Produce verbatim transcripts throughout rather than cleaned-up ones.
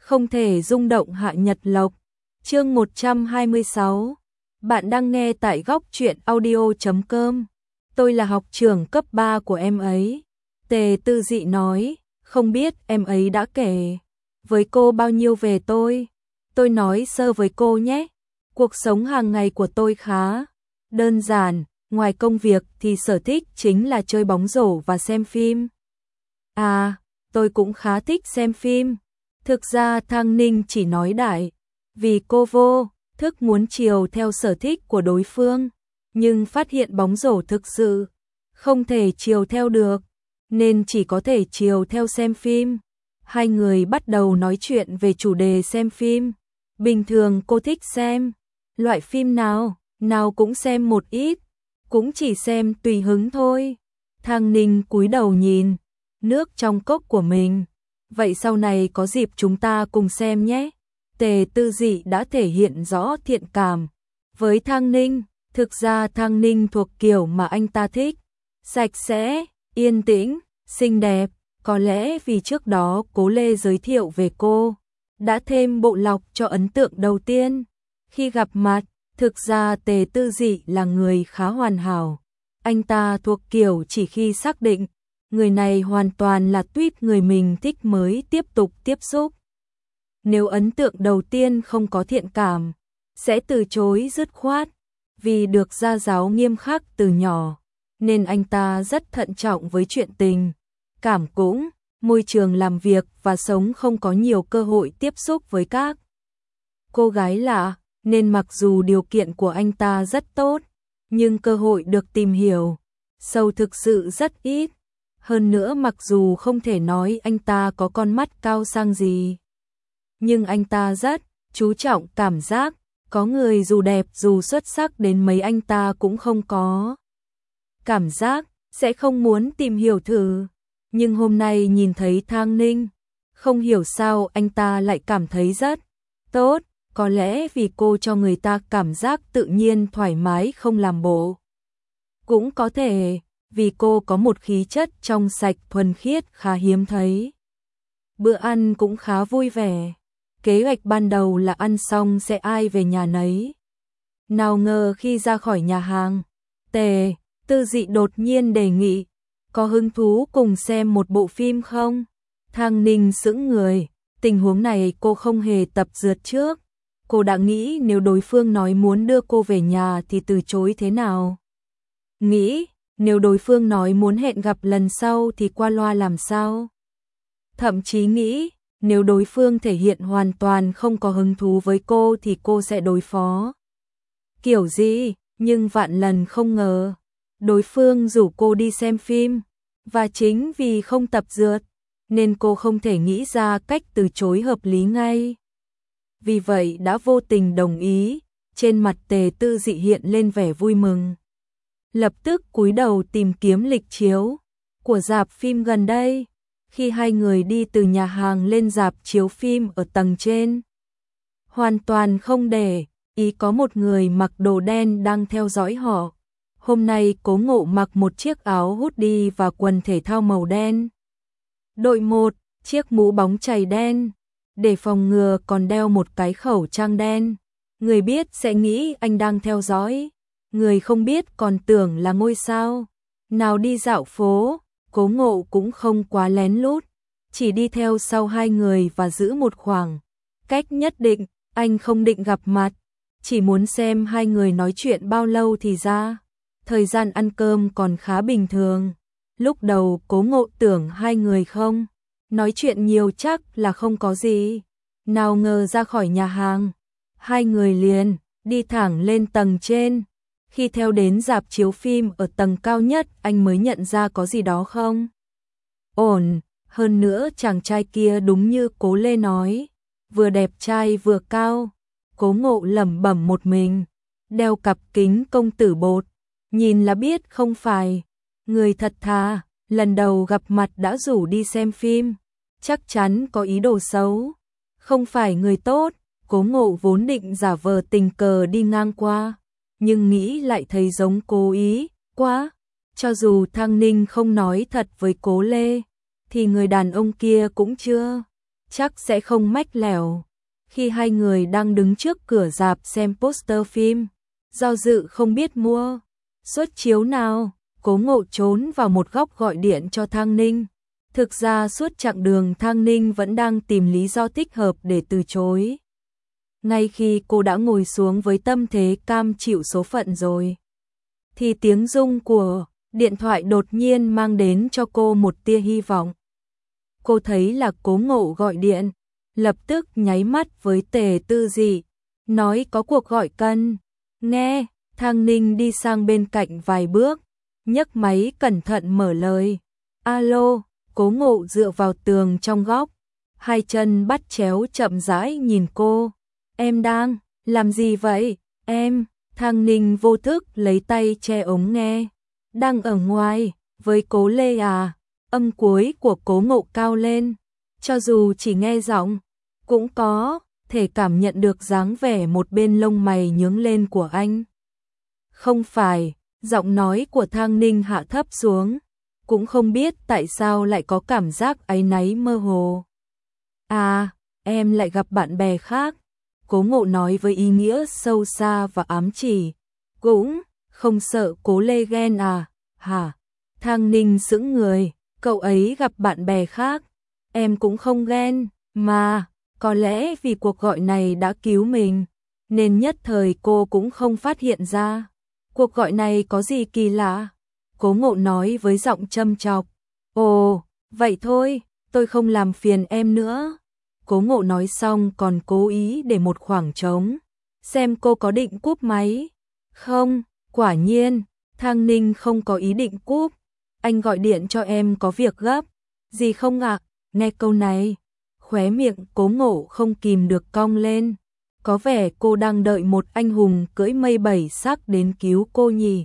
không thể rung động Hạ Nhật Lộc. Chương một trăm hai mươi sáu. Bạn đang nghe tại góc truyện audio chấm com. Tôi là học trưởng cấp ba của em ấy. Tề Tư Dị nói, không biết em ấy đã kể với cô bao nhiêu về tôi. Tôi nói sơ với cô nhé. Cuộc sống hàng ngày của tôi khá đơn giản, ngoài công việc thì sở thích chính là chơi bóng rổ và xem phim. À, tôi cũng khá thích xem phim. Thực ra Thang Ninh chỉ nói đại, vì cô vô thức muốn chiều theo sở thích của đối phương, nhưng phát hiện bóng rổ thực sự không thể chiều theo được, nên chỉ có thể chiều theo xem phim. Hai người bắt đầu nói chuyện về chủ đề xem phim. Bình thường cô thích xem loại phim nào, nào cũng xem một ít, cũng chỉ xem tùy hứng thôi. Thang Ninh cúi đầu nhìn nước trong cốc của mình. Vậy sau này có dịp chúng ta cùng xem nhé. Tề Tư Dị đã thể hiện rõ thiện cảm với Thang Ninh. Thực ra Thang Ninh thuộc kiểu mà anh ta thích, sạch sẽ, yên tĩnh, xinh đẹp. Có lẽ vì trước đó Cố Lê giới thiệu về cô đã thêm bộ lọc cho ấn tượng đầu tiên. Khi gặp mặt, thực ra Tề Tư Dị là người khá hoàn hảo. Anh ta thuộc kiểu chỉ khi xác định người này hoàn toàn là tuýp người mình thích mới tiếp tục tiếp xúc. Nếu ấn tượng đầu tiên không có thiện cảm, sẽ từ chối dứt khoát. Vì được gia giáo nghiêm khắc từ nhỏ, nên anh ta rất thận trọng với chuyện tình cảm, cũng môi trường làm việc và sống không có nhiều cơ hội tiếp xúc với các cô gái lạ, nên mặc dù điều kiện của anh ta rất tốt, nhưng cơ hội được tìm hiểu sâu thực sự rất ít. Hơn nữa mặc dù không thể nói anh ta có con mắt cao sang gì, nhưng anh ta rất chú trọng cảm giác, có người dù đẹp dù xuất sắc đến mấy anh ta cũng không có cảm giác, sẽ không muốn tìm hiểu thử. Nhưng hôm nay nhìn thấy Thang Ninh, không hiểu sao anh ta lại cảm thấy rất tốt, có lẽ vì cô cho người ta cảm giác tự nhiên thoải mái không làm bộ. Cũng có thể vì cô có một khí chất trong sạch thuần khiết khá hiếm thấy. Bữa ăn cũng khá vui vẻ. Kế hoạch ban đầu là ăn xong sẽ ai về nhà nấy. Nào ngờ khi ra khỏi nhà hàng, Tề Tư Dị đột nhiên đề nghị, có hứng thú cùng xem một bộ phim không? Thang Ninh sững người, tình huống này cô không hề tập dượt trước. Cô đã nghĩ nếu đối phương nói muốn đưa cô về nhà thì từ chối thế nào? Nghĩ, nếu đối phương nói muốn hẹn gặp lần sau thì qua loa làm sao? Thậm chí nghĩ, nếu đối phương thể hiện hoàn toàn không có hứng thú với cô thì cô sẽ đối phó kiểu gì, nhưng vạn lần không ngờ đối phương rủ cô đi xem phim, và chính vì không tập dượt nên cô không thể nghĩ ra cách từ chối hợp lý ngay. Vì vậy đã vô tình đồng ý. Trên mặt Tề Tư Dị hiện lên vẻ vui mừng, lập tức cúi đầu tìm kiếm lịch chiếu của rạp phim gần đây. Khi hai người đi từ nhà hàng lên rạp chiếu phim ở tầng trên, hoàn toàn không để ý có một người mặc đồ đen đang theo dõi họ. Hôm nay Cố Ngộ mặc một chiếc áo hoodie và quần thể thao màu đen, đội một chiếc mũ bóng chày đen, để phòng ngừa còn đeo một cái khẩu trang đen. Người biết sẽ nghĩ anh đang theo dõi, người không biết còn tưởng là ngôi sao. Nào đi dạo phố, Cố Ngộ cũng không quá lén lút, chỉ đi theo sau hai người và giữ một khoảng cách nhất định. Anh không định gặp mặt, chỉ muốn xem hai người nói chuyện bao lâu thì ra. Thời gian ăn cơm còn khá bình thường. Lúc đầu Cố Ngộ tưởng hai người không nói chuyện nhiều chắc là không có gì. Nào ngờ ra khỏi nhà hàng, hai người liền đi thẳng lên tầng trên. Khi theo đến rạp chiếu phim ở tầng cao nhất, anh mới nhận ra có gì đó không ổn. Hơn nữa chàng trai kia đúng như Cố Lê nói, vừa đẹp trai vừa cao. Cố Ngộ lẩm bẩm một mình, đeo cặp kính công tử bột, nhìn là biết không phải người thật thà. Lần đầu gặp mặt đã rủ đi xem phim, chắc chắn có ý đồ xấu, không phải người tốt. Cố Ngộ vốn định giả vờ tình cờ đi ngang qua, nhưng nghĩ lại thấy giống cố ý quá. Cho dù Thang Ninh không nói thật với Cố Lê, thì người đàn ông kia cũng chưa chắc sẽ không mách lẻo. Khi hai người đang đứng trước cửa rạp xem poster phim, do dự không biết mua suất chiếu nào, Cố Ngộ trốn vào một góc gọi điện cho Thang Ninh. Thực ra suốt chặng đường Thang Ninh vẫn đang tìm lý do thích hợp để từ chối. Ngay khi cô đã ngồi xuống với tâm thế cam chịu số phận rồi, thì tiếng rung của điện thoại đột nhiên mang đến cho cô một tia hy vọng. Cô thấy là Cố Ngộ gọi điện, lập tức nháy mắt với Tề Tư Dị, nói có cuộc gọi cần nghe. Thang Ninh đi sang bên cạnh vài bước, nhấc máy cẩn thận mở lời. Alo. Cố Ngộ dựa vào tường trong góc, hai chân bắt chéo chậm rãi nhìn cô. Em đang làm gì vậy? Em, Thang Ninh vô thức lấy tay che ống nghe. Đang ở ngoài, với Cố Lê à? Âm cuối của Cố Ngộ cao lên, cho dù chỉ nghe giọng, cũng có thể cảm nhận được dáng vẻ một bên lông mày nhướng lên của anh. Không phải, giọng nói của Thang Ninh hạ thấp xuống, cũng không biết tại sao lại có cảm giác áy náy mơ hồ. À, em lại gặp bạn bè khác. Cố Ngộ nói với ý nghĩa sâu xa và ám chỉ. Cũng không sợ Cố Lê ghen à? Hả? Thang Ninh sững người. Cậu ấy gặp bạn bè khác. Em cũng không ghen, mà có lẽ vì cuộc gọi này đã cứu mình, nên nhất thời cô cũng không phát hiện ra. Cuộc gọi này có gì kỳ lạ? Cố Ngộ nói với giọng châm chọc. Ồ, vậy thôi, tôi không làm phiền em nữa. Cố Ngộ nói xong còn cố ý để một khoảng trống, xem cô có định cúp máy. Không, quả nhiên, Thang Ninh không có ý định cúp. Anh gọi điện cho em có việc gấp. Gì không ạ? Nghe câu này, khóe miệng Cố Ngộ không kìm được cong lên. Có vẻ cô đang đợi một anh hùng cưỡi mây bảy sắc đến cứu cô nhỉ.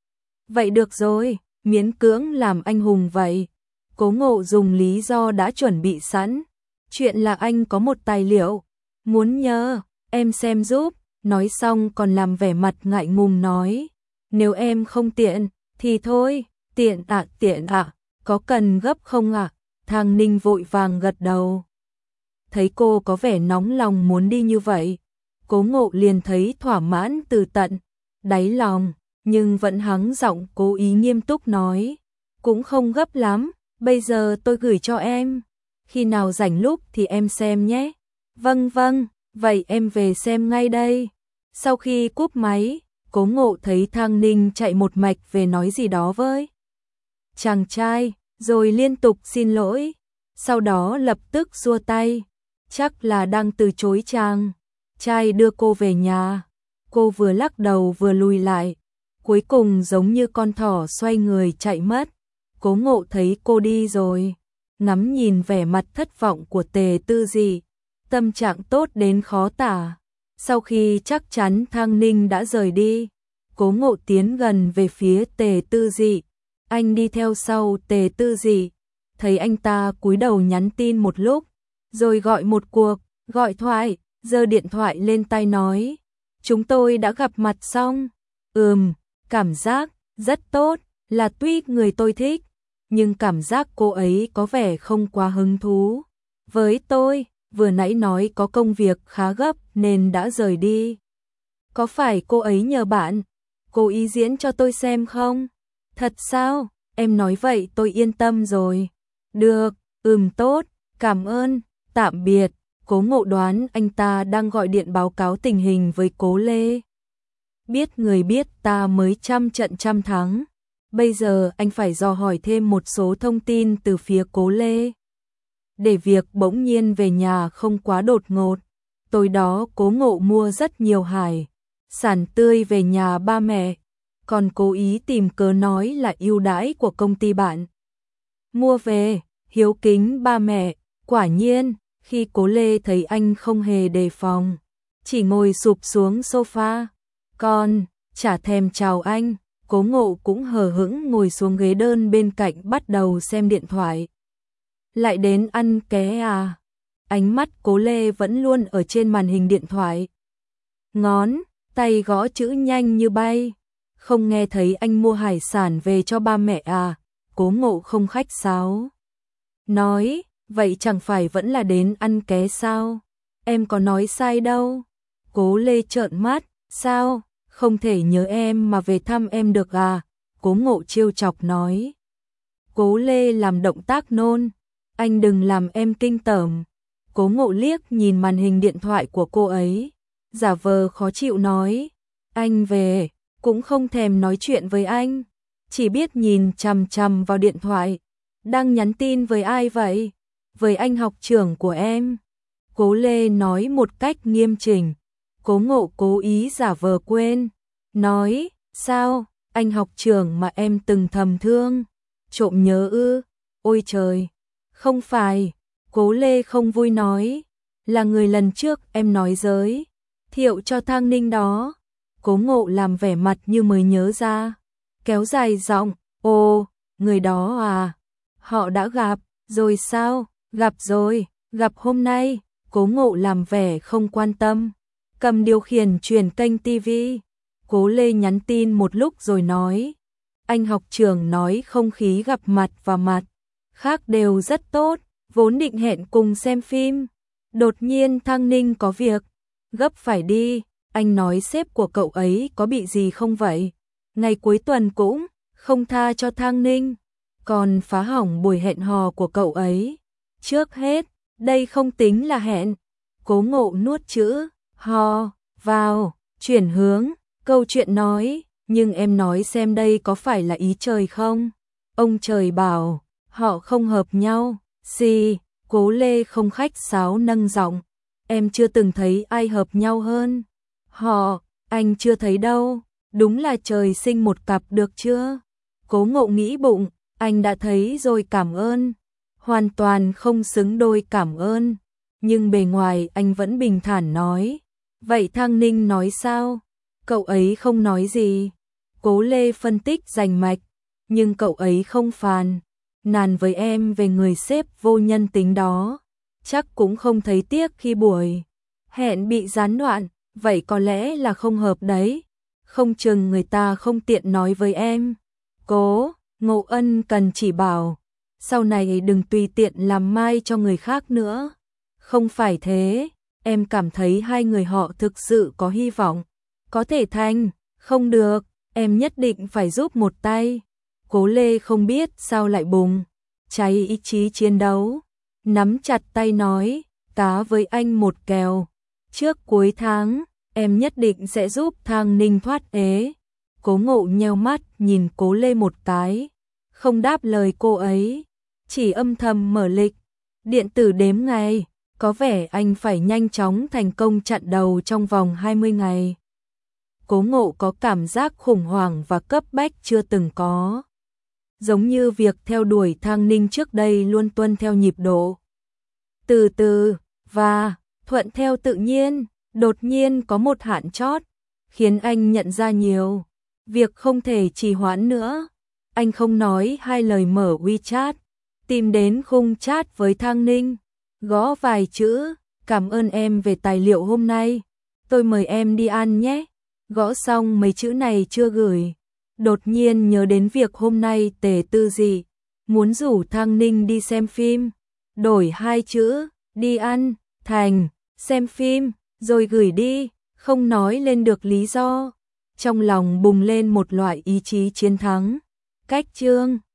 Vậy được rồi, miễn cưỡng làm anh hùng vậy. Cố Ngộ dùng lý do đã chuẩn bị sẵn. Chuyện là anh có một tài liệu, muốn nhờ em xem giúp. Nói xong còn làm vẻ mặt ngại ngùng nói. Nếu em không tiện, thì thôi. Tiện ạ, à, tiện ạ, à, có cần gấp không ạ? À? Thang Ninh vội vàng gật đầu. Thấy cô có vẻ nóng lòng muốn đi như vậy, Cố Ngộ liền thấy thỏa mãn từ tận đáy lòng, nhưng vẫn hắng giọng cố ý nghiêm túc nói. Cũng không gấp lắm, bây giờ tôi gửi cho em. Khi nào rảnh lúc thì em xem nhé. Vâng vâng, vậy em về xem ngay đây. Sau khi cúp máy, Cố Ngộ thấy Thang Ninh chạy một mạch về nói gì đó với chàng trai, rồi liên tục xin lỗi, sau đó lập tức xua tay, chắc là đang từ chối chàng trai đưa cô về nhà. Cô vừa lắc đầu vừa lùi lại, cuối cùng giống như con thỏ xoay người chạy mất. Cố Ngộ thấy cô đi rồi, ngắm nhìn vẻ mặt thất vọng của Tề Tư Dị, tâm trạng tốt đến khó tả. Sau khi chắc chắn Thang Ninh đã rời đi, Cố Ngộ tiến gần về phía Tề Tư Dị. Anh đi theo sau Tề Tư Dị, thấy anh ta cúi đầu nhắn tin một lúc, rồi gọi một cuộc gọi thoại, giơ điện thoại lên tay nói. Chúng tôi đã gặp mặt xong. Ừm, cảm giác rất tốt, là tuy người tôi thích, nhưng cảm giác cô ấy có vẻ không quá hứng thú với tôi, vừa nãy nói có công việc khá gấp nên đã rời đi. Có phải cô ấy nhờ bạn cố ý diễn cho tôi xem không? Thật sao? Em nói vậy tôi yên tâm rồi. Được, ừm tốt, cảm ơn, tạm biệt. Cố Ngộ đoán anh ta đang gọi điện báo cáo tình hình với Cố Lê. Biết người biết ta mới trăm trận trăm thắng. Bây giờ anh phải dò hỏi thêm một số thông tin từ phía Cố Lê, để việc bỗng nhiên về nhà không quá đột ngột. Tối đó Cố Ngộ mua rất nhiều hải sản tươi về nhà ba mẹ, còn cố ý tìm cớ nói là ưu đãi của công ty bạn mua về, hiếu kính ba mẹ. Quả nhiên, khi Cố Lê thấy anh không hề đề phòng, chỉ ngồi sụp xuống sofa, còn chả thèm chào anh, Cố Ngộ cũng hờ hững ngồi xuống ghế đơn bên cạnh bắt đầu xem điện thoại. Lại đến ăn ké à? Ánh mắt Cố Lê vẫn luôn ở trên màn hình điện thoại, ngón tay gõ chữ nhanh như bay. Không nghe thấy anh mua hải sản về cho ba mẹ à? Cố Ngộ không khách sáo nói, vậy chẳng phải vẫn là đến ăn ké sao? Em có nói sai đâu. Cố Lê trợn mắt, sao, không thể nhớ em mà về thăm em được à? Cố Ngộ trêu chọc nói. Cố Lê làm động tác nôn, anh đừng làm em kinh tởm. Cố Ngộ liếc nhìn màn hình điện thoại của cô ấy, giả vờ khó chịu nói, anh về, cũng không thèm nói chuyện với anh, chỉ biết nhìn chằm chằm vào điện thoại. Đang nhắn tin với ai vậy? Với anh học trưởng của em. Cố Lê nói một cách nghiêm chỉnh. Cố Ngộ cố ý giả vờ quên, nói, sao, anh học trưởng mà em từng thầm thương, trộm nhớ ư? Ôi trời, không phải. Cố Lê không vui nói, là người lần trước em nói giới thiệu cho Thang Ninh đó. Cố Ngộ làm vẻ mặt như mới nhớ ra, kéo dài giọng, ồ, người đó à, họ đã gặp rồi sao? Gặp rồi, gặp hôm nay. Cố Ngộ làm vẻ không quan tâm, cầm điều khiển chuyển kênh ti vi. Cố Lê nhắn tin một lúc rồi nói, anh học trưởng nói không khí gặp mặt và mặt khác đều rất tốt, vốn định hẹn cùng xem phim. Đột nhiên Thang Ninh có việc, gấp phải đi, anh nói sếp của cậu ấy có bị gì không vậy? Ngày cuối tuần cũng không tha cho Thang Ninh, còn phá hỏng buổi hẹn hò của cậu ấy. Trước hết, đây không tính là hẹn. Cố Ngộ nuốt chữ hò vào, chuyển hướng, câu chuyện nói, nhưng em nói xem đây có phải là ý trời không? Ông trời bảo, họ không hợp nhau. Xì, Cố Lê không khách sáo nâng giọng, em chưa từng thấy ai hợp nhau hơn họ, anh chưa thấy đâu, đúng là trời sinh một cặp được chưa? Cố Ngộ nghĩ bụng, anh đã thấy rồi cảm ơn, hoàn toàn không xứng đôi cảm ơn, nhưng bề ngoài anh vẫn bình thản nói, vậy Thang Ninh nói sao? Cậu ấy không nói gì. Cố Lê phân tích rành mạch, nhưng cậu ấy không phàn nàn với em về người sếp vô nhân tính đó, chắc cũng không thấy tiếc khi buổi hẹn bị gián đoạn, vậy có lẽ là không hợp đấy, không chừng người ta không tiện nói với em. Cố Ngộ ân cần chỉ bảo, sau này đừng tùy tiện làm mai cho người khác nữa. Không phải thế, em cảm thấy hai người họ thực sự có hy vọng, có thể thành, không được, em nhất định phải giúp một tay. Cố Lê không biết sao lại bùng cháy ý chí chiến đấu, nắm chặt tay nói, cá với anh một kèo, trước cuối tháng, em nhất định sẽ giúp Thang Ninh thoát ế. Cố Ngộ nheo mắt nhìn Cố Lê một cái, không đáp lời cô ấy, chỉ âm thầm mở lịch điện tử đếm ngày, có vẻ anh phải nhanh chóng thành công chặn đầu trong vòng hai mươi ngày. Cố Ngộ có cảm giác khủng hoảng và cấp bách chưa từng có. Giống như việc theo đuổi Thang Ninh trước đây luôn tuân theo nhịp độ từ từ và thuận theo tự nhiên, đột nhiên có một hạn chót, khiến anh nhận ra nhiều việc không thể trì hoãn nữa. Anh không nói hai lời mở WeChat, tìm đến khung chat với Thang Ninh, gõ vài chữ, cảm ơn em về tài liệu hôm nay, tôi mời em đi ăn nhé. Gõ xong mấy chữ này chưa gửi, đột nhiên nhớ đến việc hôm nay Tề Tư Dị muốn rủ Thang Ninh đi xem phim, đổi hai chữ, đi ăn, thành, xem phim, rồi gửi đi, không nói lên được lý do. Trong lòng bùng lên một loại ý chí chiến thắng. Cách chương